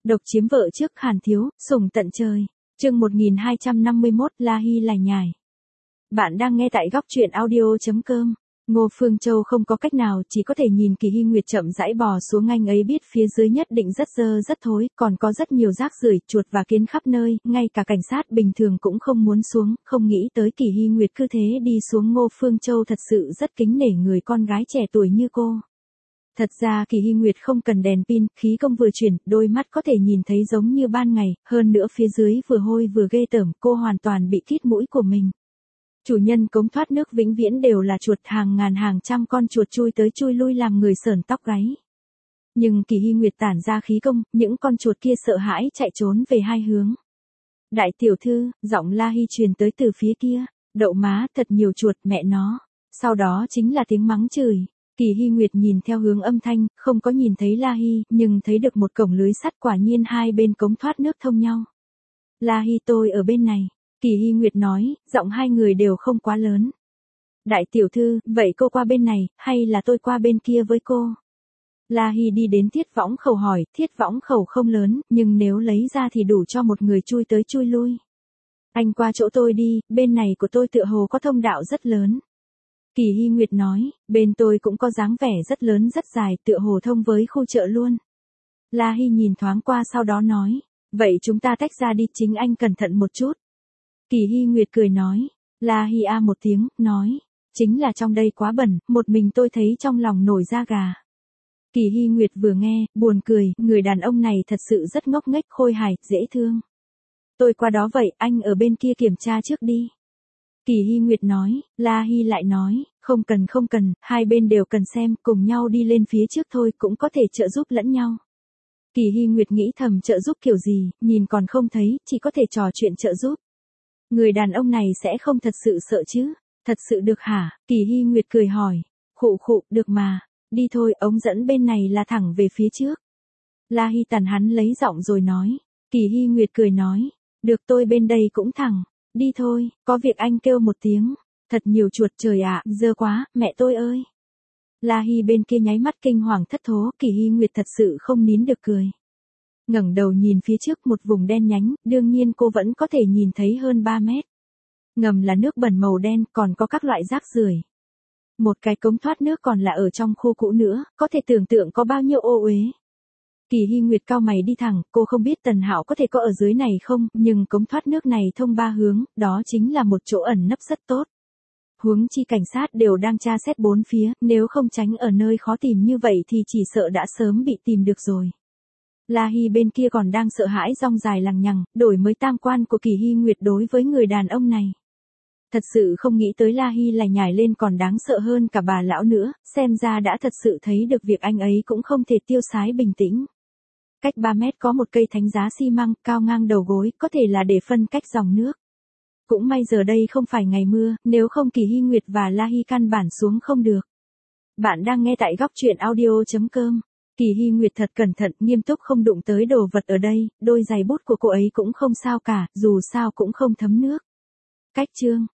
Độc chiếm vợ trước Hàn Thiếu, sủng tận trời. Chương 1251, La Hy lải nhải. Bạn đang nghe tại góc truyện audio.com. Ngô Phương Châu không có cách nào, chỉ có thể nhìn Kỳ Hy Nguyệt chậm rãi bò xuống, anh ấy biết phía dưới nhất định rất dơ rất thối, còn có rất nhiều rác rưởi, chuột và kiến khắp nơi, ngay cả cảnh sát bình thường cũng không muốn xuống, không nghĩ tới Kỳ Hy Nguyệt cứ thế đi xuống. Ngô Phương Châu thật sự rất kính nể người con gái trẻ tuổi như cô. Thật ra Kỳ Hy Nguyệt không cần đèn pin, khí công vừa chuyển, đôi mắt có thể nhìn thấy giống như ban ngày, hơn nữa phía dưới vừa hôi vừa ghê tởm, cô hoàn toàn bị kít mũi của mình. Chủ nhân cống thoát nước vĩnh viễn đều là chuột, hàng ngàn hàng trăm con chuột chui tới chui lui làm người sởn tóc gáy. Nhưng Kỳ Hy Nguyệt tản ra khí công, những con chuột kia sợ hãi chạy trốn về hai hướng. Đại tiểu thư, giọng La Hy truyền tới từ phía kia, đậu má, thật nhiều chuột, mẹ nó. Sau đó chính là tiếng mắng chửi. Kỳ Hy Nguyệt nhìn theo hướng âm thanh, không có nhìn thấy La Hy, nhưng thấy được một cổng lưới sắt, quả nhiên hai bên cống thoát nước thông nhau. La Hy, tôi ở bên này. Kỳ Hy Nguyệt nói, giọng hai người đều không quá lớn. Đại tiểu thư, vậy cô qua bên này, hay là tôi qua bên kia với cô? La Hy đi đến thiết võng khẩu hỏi, thiết võng khẩu không lớn, nhưng nếu lấy ra thì đủ cho một người chui tới chui lui. Anh qua chỗ tôi đi, bên này của tôi tựa hồ có thông đạo rất lớn. Kỳ Hy Nguyệt nói, bên tôi cũng có dáng vẻ rất lớn rất dài, tựa hồ thông với khu chợ luôn. La Hy nhìn thoáng qua sau đó nói, vậy chúng ta tách ra đi, chính anh cẩn thận một chút. Kỳ Hy Nguyệt cười nói, La Hy a một tiếng, nói, chính là trong đây quá bẩn, một mình tôi thấy trong lòng nổi da gà. Kỳ Hy Nguyệt vừa nghe, buồn cười, người đàn ông này thật sự rất ngốc nghếch, khôi hài, dễ thương. Tôi qua đó vậy, anh ở bên kia kiểm tra trước đi. Kỳ Hy Nguyệt nói, La Hy lại nói, không cần, hai bên đều cần xem, cùng nhau đi lên phía trước thôi, cũng có thể trợ giúp lẫn nhau. Kỳ Hy Nguyệt nghĩ thầm, trợ giúp kiểu gì, nhìn còn không thấy, chỉ có thể trò chuyện trợ giúp. Người đàn ông này sẽ không thật sự sợ chứ? Thật sự được hả? Kỳ Hy Nguyệt cười hỏi. Khụ, được mà. Đi thôi, ống dẫn bên này là thẳng về phía trước. La Hy tàn hắn lấy giọng rồi nói. Kỳ Hy Nguyệt cười nói. Được, tôi bên đây cũng thẳng. Đi thôi, có việc anh kêu một tiếng. Thật nhiều chuột, trời ạ, dơ quá, mẹ tôi ơi. La Hy bên kia nháy mắt kinh hoàng thất thố, Kỳ Hy Nguyệt thật sự không nín được cười. Ngẩng đầu nhìn phía trước, một vùng đen nhánh, đương nhiên cô vẫn có thể nhìn thấy hơn 3 mét. Ngầm là nước bẩn màu đen, còn có các loại rác rưởi. Một cái cống thoát nước còn là ở trong khu cũ nữa, có thể tưởng tượng có bao nhiêu ô uế. Kỳ Hy Nguyệt cau mày đi thẳng, cô không biết Tần Hạo có thể có ở dưới này không, nhưng cống thoát nước này thông 3 hướng, đó chính là một chỗ ẩn nấp rất tốt. Huống chi cảnh sát đều đang tra xét bốn phía, nếu không tránh ở nơi khó tìm như vậy thì chỉ sợ đã sớm bị tìm được rồi. La Hy bên kia còn đang sợ hãi rong dài lằng nhằng, đổi mới tam quan của Kỳ Hy Nguyệt đối với người đàn ông này. Thật sự không nghĩ tới La Hy lải nhải lên còn đáng sợ hơn cả bà lão nữa, xem ra đã thật sự thấy được việc anh ấy cũng không thể tiêu sái bình tĩnh. Cách 3 mét có một cây thánh giá xi măng cao ngang đầu gối, có thể là để phân cách dòng nước. Cũng may giờ đây không phải ngày mưa, nếu không Kỳ Hy Nguyệt và La Hy căn bản xuống không được. Bạn đang nghe tại góc truyện audio.com. Kỳ Hy Nguyệt thật cẩn thận, nghiêm túc không đụng tới đồ vật ở đây, đôi giày bút của cô ấy cũng không sao cả, dù sao cũng không thấm nước. Cách chương